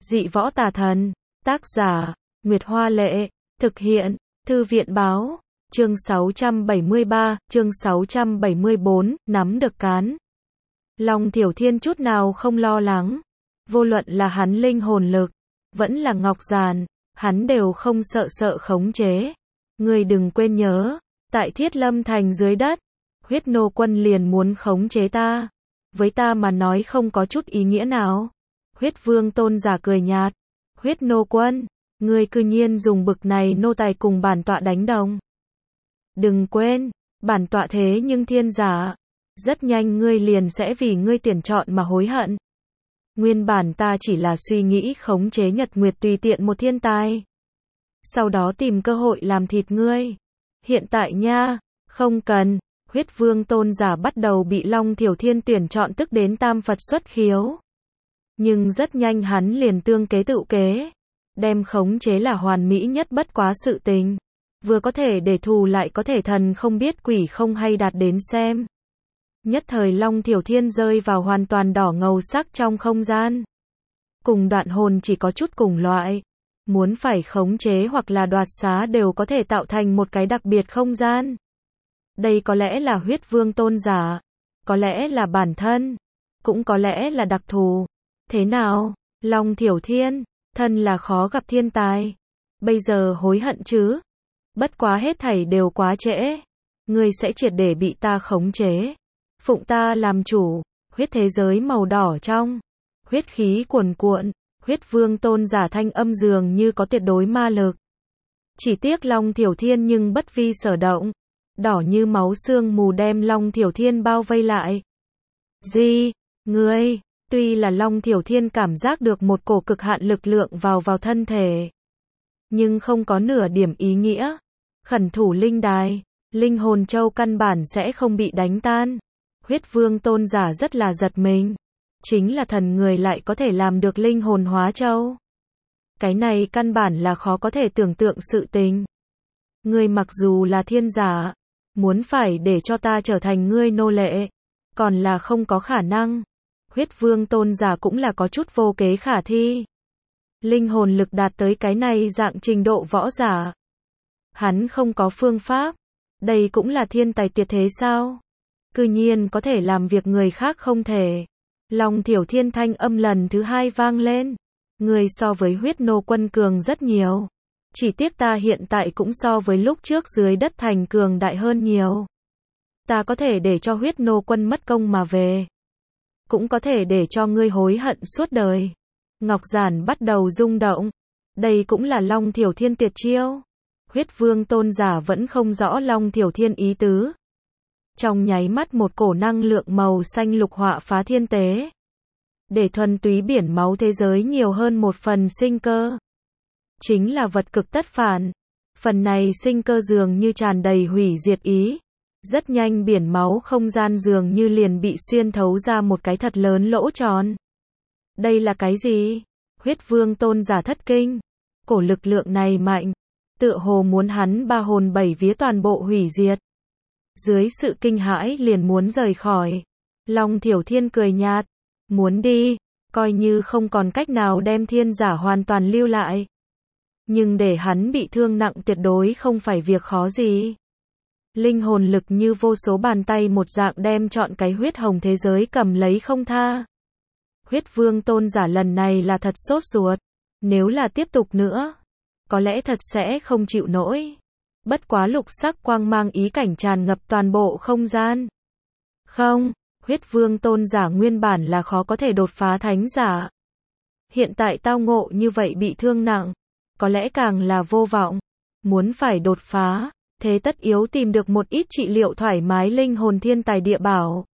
Dị võ tà thần. Tác giả, Nguyệt Hoa Lệ. Thực hiện, Thư viện Báo. Chương 673, chương 674, nắm được cán. Long Thiểu Thiên chút nào không lo lắng. Vô luận là hắn linh hồn lực, vẫn là ngọc giàn, hắn đều không sợ khống chế. Ngươi đừng quên nhớ, tại Thiết Lâm Thành dưới đất, huyết nô quân liền muốn khống chế ta. Với ta mà nói không có chút ý nghĩa nào. Huyết Vương Tôn giả cười nhạt. Huyết nô quân, ngươi cư nhiên dùng bực này nô tài cùng bản tọa đánh đồng. Đừng quên, bản tọa thế nhưng thiên giả. Rất nhanh ngươi liền sẽ vì ngươi tuyển chọn mà hối hận. Nguyên bản ta chỉ là suy nghĩ khống chế Nhật Nguyệt tùy tiện một thiên tài. Sau đó tìm cơ hội làm thịt ngươi. Hiện tại nha, không cần. Huyết Vương Tôn giả bắt đầu bị Long Thiểu Thiên tuyển chọn tức đến tam Phật xuất khiếu. Nhưng rất nhanh hắn liền tương kế tự kế. Đem khống chế là hoàn mỹ nhất bất quá sự tình. Vừa có thể để thù lại có thể thần không biết quỷ không hay đạt đến xem. Nhất thời Long Thiểu Thiên rơi vào hoàn toàn đỏ ngầu sắc trong không gian. Cùng đoạn hồn chỉ có chút cùng loại. Muốn phải khống chế hoặc là đoạt xá đều có thể tạo thành một cái đặc biệt không gian. Đây có lẽ là Huyết Vương Tôn giả. Có lẽ là bản thân. Cũng có lẽ là đặc thù. Thế nào, Long Thiểu Thiên, thân là khó gặp thiên tài. Bây giờ hối hận chứ? Bất quá hết thảy đều quá trễ. Ngươi sẽ triệt để bị ta khống chế. Phụng ta làm chủ. Huyết thế giới màu đỏ trong. Huyết khí cuồn cuộn. Huyết Vương Tôn giả thanh âm dường như có tuyệt đối ma lực. Chỉ tiếc Long Thiểu Thiên nhưng bất vi sở động. Đỏ như máu sương mù đem Long Thiểu Thiên bao vây lại. Gì? Ngươi? Tuy là Long Thiểu Thiên cảm giác được một cổ cực hạn lực lượng vào thân thể. Nhưng không có nửa điểm ý nghĩa. Khẩn thủ linh đài, linh hồn châu căn bản sẽ không bị đánh tan. Huyết Vương Tôn giả rất là giật mình. Chính là thần người lại có thể làm được linh hồn hóa châu. Cái này căn bản là khó có thể tưởng tượng sự tình. Ngươi mặc dù là thiên giả, muốn phải để cho ta trở thành ngươi nô lệ, còn là không có khả năng. Huyết Vương Tôn giả cũng là có chút vô kế khả thi. Linh hồn lực đạt tới cái này dạng trình độ võ giả. Hắn không có phương pháp. Đây cũng là thiên tài tuyệt thế sao? Cư nhiên có thể làm việc người khác không thể. Long Thiểu Thiên thanh âm lần thứ hai vang lên. Người so với huyết nô quân cường rất nhiều. Chỉ tiếc ta hiện tại cũng so với lúc trước dưới đất thành cường đại hơn nhiều. Ta có thể để cho huyết nô quân mất công mà về. Cũng có thể để cho ngươi hối hận suốt đời. Ngọc giản bắt đầu rung động. Đây cũng là Long Thiểu Thiên tuyệt chiêu. Huyết Vương Tôn giả vẫn không rõ Long Thiểu Thiên ý tứ. Trong nháy mắt một cổ năng lượng màu xanh lục họa phá thiên tế. Để thuần túy biển máu thế giới nhiều hơn một phần sinh cơ. Chính là vật cực tất phản. Phần này sinh cơ dường như tràn đầy hủy diệt ý. Rất nhanh biển máu không gian dường như liền bị xuyên thấu ra một cái thật lớn lỗ tròn. Đây là cái gì? Huyết Vương Tôn giả thất kinh. Cổ lực lượng này mạnh. Tựa hồ muốn hắn ba hồn bảy vía toàn bộ hủy diệt. Dưới sự kinh hãi liền muốn rời khỏi. Long Thiểu Thiên cười nhạt. Muốn đi, coi như không còn cách nào đem thiên giả hoàn toàn lưu lại. Nhưng để hắn bị thương nặng tuyệt đối không phải việc khó gì. Linh hồn lực như vô số bàn tay một dạng đem trọn cái huyết hồng thế giới cầm lấy không tha. Huyết Vương Tôn giả lần này là thật sốt ruột. Nếu là tiếp tục nữa, có lẽ thật sẽ không chịu nổi. Bất quá lục sắc quang mang ý cảnh tràn ngập toàn bộ không gian. Không, Huyết Vương Tôn giả nguyên bản là khó có thể đột phá thánh giả. Hiện tại tao ngộ như vậy bị thương nặng, có lẽ càng là vô vọng. Muốn phải đột phá, thế tất yếu tìm được một ít trị liệu thoải mái linh hồn thiên tài địa bảo.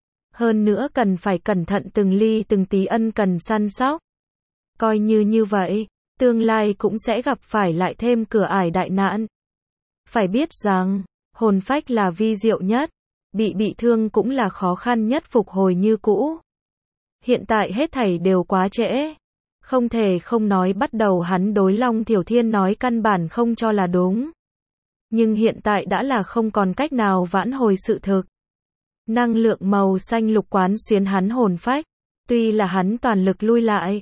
Hơn nữa cần phải cẩn thận từng ly từng tí ân cần săn sóc. Coi như vậy, tương lai cũng sẽ gặp phải lại thêm cửa ải đại nạn. Phải biết rằng, hồn phách là vi diệu nhất, bị thương cũng là khó khăn nhất phục hồi như cũ. Hiện tại hết thảy đều quá trễ. Không thể không nói bắt đầu hắn đối Long Thiểu Thiên nói căn bản không cho là đúng. Nhưng hiện tại đã là không còn cách nào vãn hồi sự thực. Năng lượng màu xanh lục quán xuyến hắn hồn phách. Tuy là hắn toàn lực lui lại,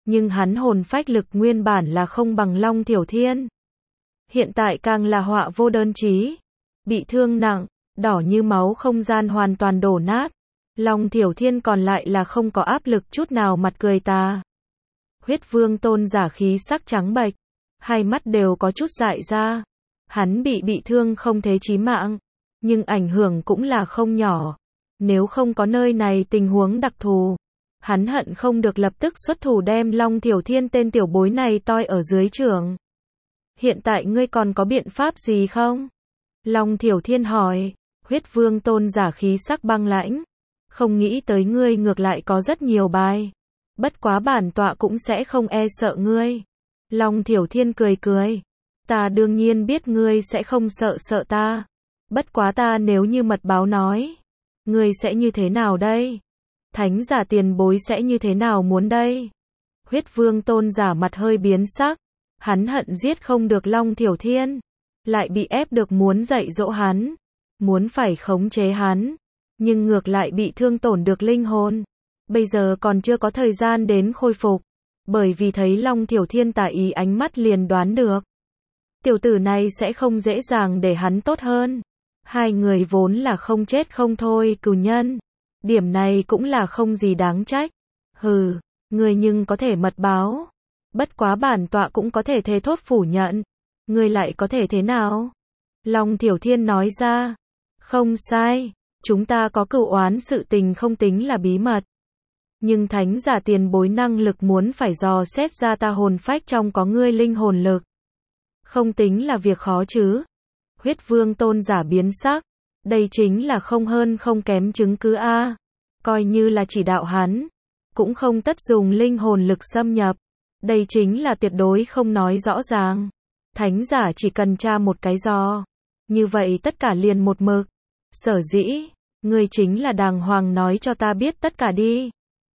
Nhưng hắn hồn phách lực nguyên bản là không bằng Long Thiểu Thiên. Hiện tại càng là họa vô đơn chí. Bị thương nặng, đỏ như máu, không gian hoàn toàn đổ nát. Long Thiểu Thiên còn lại là không có áp lực chút nào, mặt cười tà. Huyết Vương Tôn giả khí sắc trắng bệch, hai mắt đều có chút dại ra. Hắn bị thương không thế chí mạng, nhưng ảnh hưởng cũng là không nhỏ. Nếu không có nơi này tình huống đặc thù, hắn hận không được lập tức xuất thủ đem Long Thiểu Thiên tên tiểu bối này toi ở dưới trưởng. Hiện tại ngươi còn có biện pháp gì không? Long Thiểu Thiên hỏi. Huyết Vương Tôn giả khí sắc băng lãnh. Không nghĩ tới ngươi ngược lại có rất nhiều bài. Bất quá bản tọa cũng sẽ không e sợ ngươi. Long Thiểu Thiên cười cười. Ta đương nhiên biết ngươi sẽ không sợ ta. Bất quá ta nếu như mật báo nói, ngươi sẽ như thế nào đây? Thánh giả tiền bối sẽ như thế nào muốn đây? Huyết Vương Tôn giả mặt hơi biến sắc. Hắn hận giết không được Long Thiểu Thiên, lại bị ép được muốn dạy dỗ hắn, muốn phải khống chế hắn, nhưng ngược lại bị thương tổn được linh hồn. Bây giờ còn chưa có thời gian đến khôi phục, bởi vì thấy Long Thiểu Thiên tà ý ánh mắt liền đoán được. Tiểu tử này sẽ không dễ dàng để hắn tốt hơn. Hai người vốn là không chết không thôi cừu nhân. Điểm này cũng là không gì đáng trách. Hừ, người nhưng có thể mật báo. Bất quá bản tọa cũng có thể thề thốt phủ nhận. Người lại có thể thế nào? Long Thiểu Thiên nói ra. Không sai, chúng ta có cửu oán sự tình không tính là bí mật. Nhưng thánh giả tiền bối năng lực muốn phải dò xét ra ta hồn phách trong có ngươi linh hồn lực. Không tính là việc khó chứ. Huyết Vương Tôn giả biến sắc. Đây chính là không hơn không kém chứng cứ a. Coi như là chỉ đạo hắn, cũng không tất dùng linh hồn lực xâm nhập. Đây chính là tuyệt đối không nói rõ ràng. Thánh giả chỉ cần tra một cái dò, như vậy tất cả liền một mực. Sở dĩ, ngươi chính là đàng hoàng nói cho ta biết tất cả đi.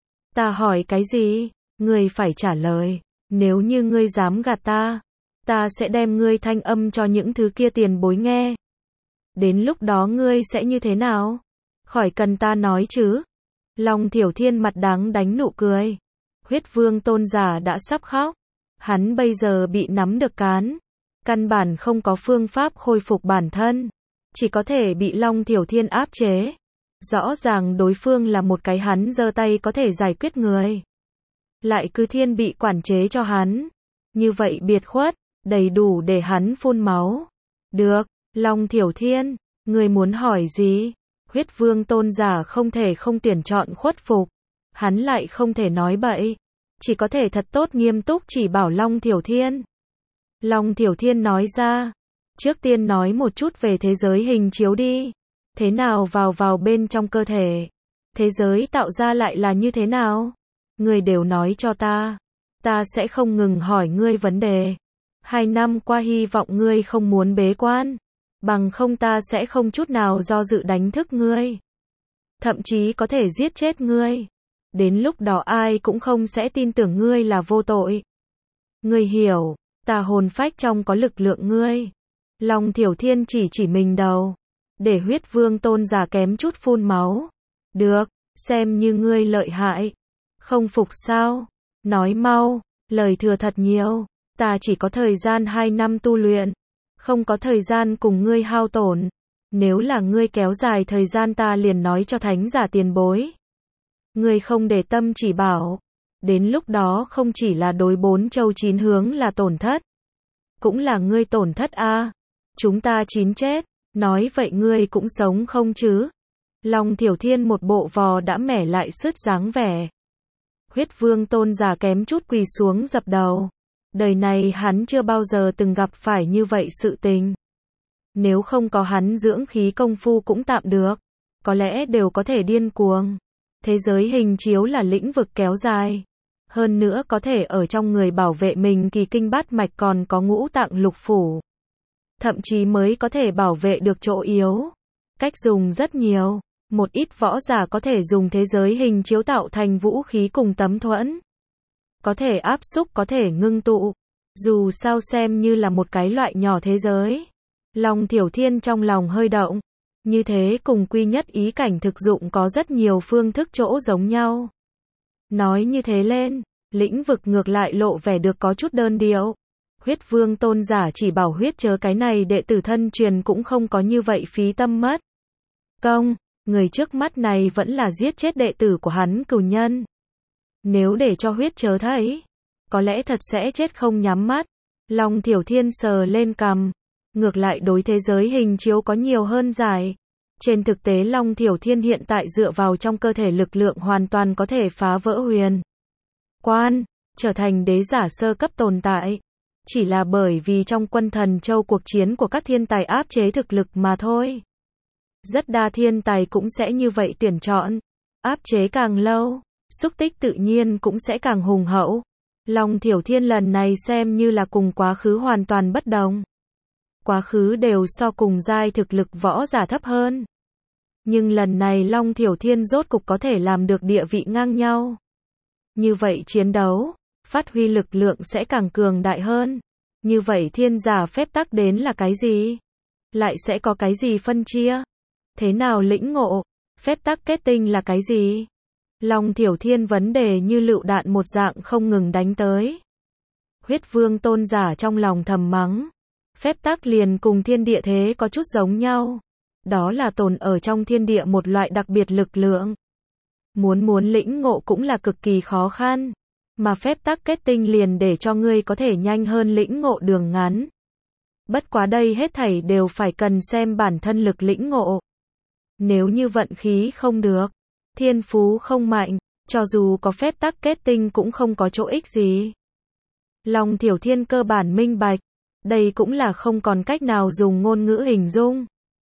Ta hỏi cái gì, ngươi phải trả lời. Nếu như ngươi dám gạt ta sẽ đem ngươi thanh âm cho những thứ kia tiền bối nghe. Đến lúc đó ngươi sẽ như thế nào? Khỏi cần ta nói chứ. Long Thiểu Thiên mặt đáng đánh nụ cười. Huyết Vương Tôn giả đã sắp khóc. Hắn bây giờ bị nắm được cán. Căn bản không có phương pháp khôi phục bản thân. Chỉ có thể bị Long Thiểu Thiên áp chế. Rõ ràng đối phương là một cái hắn giơ tay có thể giải quyết người. Lại cứ thiên bị quản chế cho hắn. Như vậy biệt khuất, đầy đủ để hắn phun máu. Được, Long Thiểu Thiên, người muốn hỏi gì? Huyết Vương Tôn giả không thể không tuyển chọn khuất phục. Hắn lại không thể nói bậy. Chỉ có thể thật tốt nghiêm túc chỉ bảo Long Thiểu Thiên. Long Thiểu Thiên nói ra. Trước tiên nói một chút về thế giới hình chiếu đi. Thế nào vào bên trong cơ thể? Thế giới tạo ra lại là như thế nào? Ngươi đều nói cho ta. Ta sẽ không ngừng hỏi ngươi vấn đề. 2 năm qua hy vọng ngươi không muốn bế quan. Bằng không ta sẽ không chút nào do dự đánh thức ngươi. Thậm chí có thể giết chết ngươi. Đến lúc đó ai cũng không sẽ tin tưởng ngươi là vô tội. Ngươi hiểu, ta hồn phách trong có lực lượng ngươi. Long Thiểu Thiên chỉ mình đầu. Để Huyết Vương Tôn giả kém chút phun máu. Được, xem như ngươi lợi hại. Không phục sao? Nói mau, lời thừa thật nhiều. Ta chỉ có thời gian 2 năm tu luyện. Không có thời gian cùng ngươi hao tổn. Nếu là ngươi kéo dài thời gian ta liền nói cho thánh giả tiền bối. Ngươi không để tâm chỉ bảo. Đến lúc đó không chỉ là đối 4 châu 9 hướng là tổn thất. Cũng là ngươi tổn thất a. Chúng ta 9 chết. Nói vậy ngươi cũng sống không chứ? Long Thiểu Thiên một bộ vò đã mẻ lại sứt dáng vẻ. Huyết Vương Tôn giả kém chút quỳ xuống dập đầu. Đời này hắn chưa bao giờ từng gặp phải như vậy sự tình. Nếu không có hắn dưỡng khí công phu cũng tạm được. Có lẽ đều có thể điên cuồng. Thế giới hình chiếu là lĩnh vực kéo dài. Hơn nữa có thể ở trong người bảo vệ mình kỳ kinh bát mạch còn có ngũ tạng lục phủ. Thậm chí mới có thể bảo vệ được chỗ yếu. Cách dùng rất nhiều. Một ít võ giả có thể dùng thế giới hình chiếu tạo thành vũ khí cùng tấm thuẫn. Có thể áp xúc, có thể ngưng tụ. Dù sao xem như là một cái loại nhỏ thế giới. Long Thiểu Thiên trong lòng hơi động. Như thế cùng quy nhất ý cảnh thực dụng có rất nhiều phương thức chỗ giống nhau. Nói như thế lên, Lĩnh vực ngược lại lộ vẻ được có chút đơn điệu. Huyết Vương Tôn giả chỉ bảo huyết chớ cái này đệ tử thân truyền cũng không có như vậy phí tâm mất công, người trước mắt này vẫn là giết chết đệ tử của hắn cừu nhân. Nếu để cho huyết chớ thấy, có lẽ thật sẽ chết không nhắm mắt. Long Thiểu Thiên sờ lên cằm, ngược lại đối thế giới hình chiếu có nhiều hơn giải. Trên thực tế Long Thiểu Thiên hiện tại dựa vào trong cơ thể lực lượng hoàn toàn có thể phá vỡ huyền quan, trở thành đế giả sơ cấp tồn tại. Chỉ là bởi vì trong Quân Thần Châu cuộc chiến của các thiên tài áp chế thực lực mà thôi. Rất đa thiên tài cũng sẽ như vậy tuyển chọn. Áp chế càng lâu, xúc tích tự nhiên cũng sẽ càng hùng hậu. Long Thiểu Thiên lần này xem như là cùng quá khứ hoàn toàn bất đồng. Quá khứ đều so cùng giai thực lực võ giả thấp hơn. Nhưng lần này Long Thiểu Thiên rốt cục có thể làm được địa vị ngang nhau. Như vậy chiến đấu, phát huy lực lượng sẽ càng cường đại hơn. Như vậy thiên giả phép tắc đến là cái gì? Lại sẽ có cái gì phân chia? Thế nào lĩnh ngộ? Phép tắc kết tinh là cái gì? Long Thiểu Thiên vấn đề như lựu đạn một dạng không ngừng đánh tới. Huyết Vương Tôn giả trong lòng thầm mắng. Phép tắc liền cùng thiên địa thế có chút giống nhau. Đó là tồn ở trong thiên địa một loại đặc biệt lực lượng. Muốn lĩnh ngộ cũng là cực kỳ khó khăn. Mà phép tắc kết tinh liền để cho ngươi có thể nhanh hơn lĩnh ngộ đường ngắn. Bất quá đây hết thảy đều phải cần xem bản thân lực lĩnh ngộ. Nếu như vận khí không được, thiên phú không mạnh, cho dù có phép tắc kết tinh cũng không có chỗ ích gì. Long Thiểu Thiên cơ bản minh bạch, đây cũng là không còn cách nào dùng ngôn ngữ hình dung.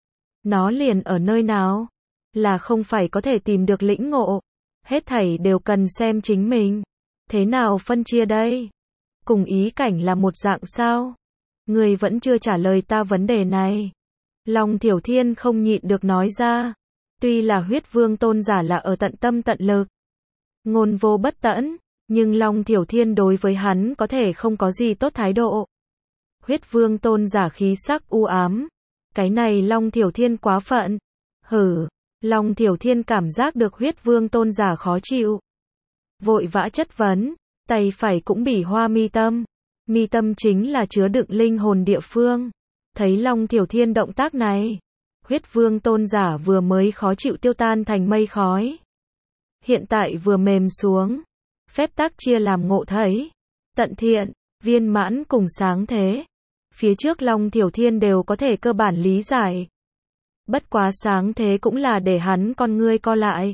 Nó liền ở nơi nào? Là không phải có thể tìm được lĩnh ngộ. Hết thảy đều cần xem chính mình. Thế nào phân chia đây? Cùng ý cảnh là một dạng sao? Người vẫn chưa trả lời ta vấn đề này. Long Thiểu Thiên không nhịn được nói ra. Tuy là Huyết Vương Tôn giả là ở tận tâm tận lực, ngôn vô bất tận, nhưng Long Thiểu Thiên đối với hắn có thể không có gì tốt thái độ. Huyết Vương Tôn giả khí sắc u ám. Cái này Long Thiểu Thiên quá phận. Hử. Long Thiểu Thiên cảm giác được Huyết Vương Tôn giả khó chịu. Vội vã chất vấn. Tay phải cũng bỉ hoa mi tâm. Mi tâm chính là chứa đựng linh hồn địa phương. Thấy Long Thiểu Thiên động tác này, Huyết Vương Tôn giả vừa mới khó chịu tiêu tan thành mây khói. Hiện tại vừa mềm xuống. Phép tắc chia làm ngộ thấy, tận thiện, viên mãn cùng sáng thế. Phía trước Long Thiểu Thiên đều có thể cơ bản lý giải. Bất quá sáng thế cũng là để hắn con ngươi co lại.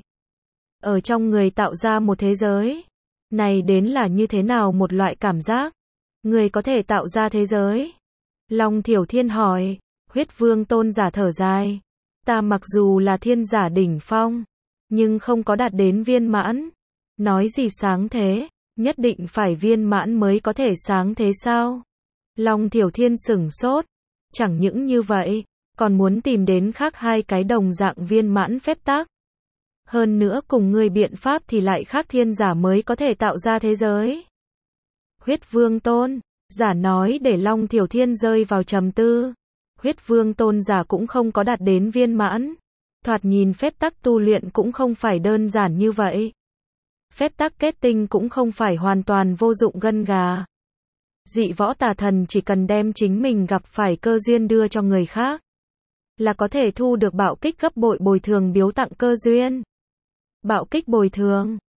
Ở trong người tạo ra một thế giới. Này đến là như thế nào một loại cảm giác? Người có thể tạo ra thế giới? Long Thiểu Thiên hỏi. Huyết Vương Tôn giả thở dài. Ta mặc dù là thiên giả đỉnh phong, nhưng không có đạt đến viên mãn. Nói gì sáng thế? Nhất định phải viên mãn mới có thể sáng thế sao? Long Thiểu Thiên sửng sốt. Chẳng những như vậy, còn muốn tìm đến khác hai cái đồng dạng viên mãn phép tắc. Hơn nữa cùng ngươi biện pháp thì lại khác thiên giả mới có thể tạo ra thế giới. Huyết Vương Tôn giả nói để Long Thiểu Thiên rơi vào trầm tư. Huyết Vương Tôn giả cũng không có đạt đến viên mãn. Thoạt nhìn phép tắc tu luyện cũng không phải đơn giản như vậy. Phép tắc kết tinh cũng không phải hoàn toàn vô dụng gân gà. Dị võ tà thần chỉ cần đem chính mình gặp phải cơ duyên đưa cho người khác, là có thể thu được bạo kích gấp bội bồi thường biếu tặng cơ duyên. Bạo kích bồi thường,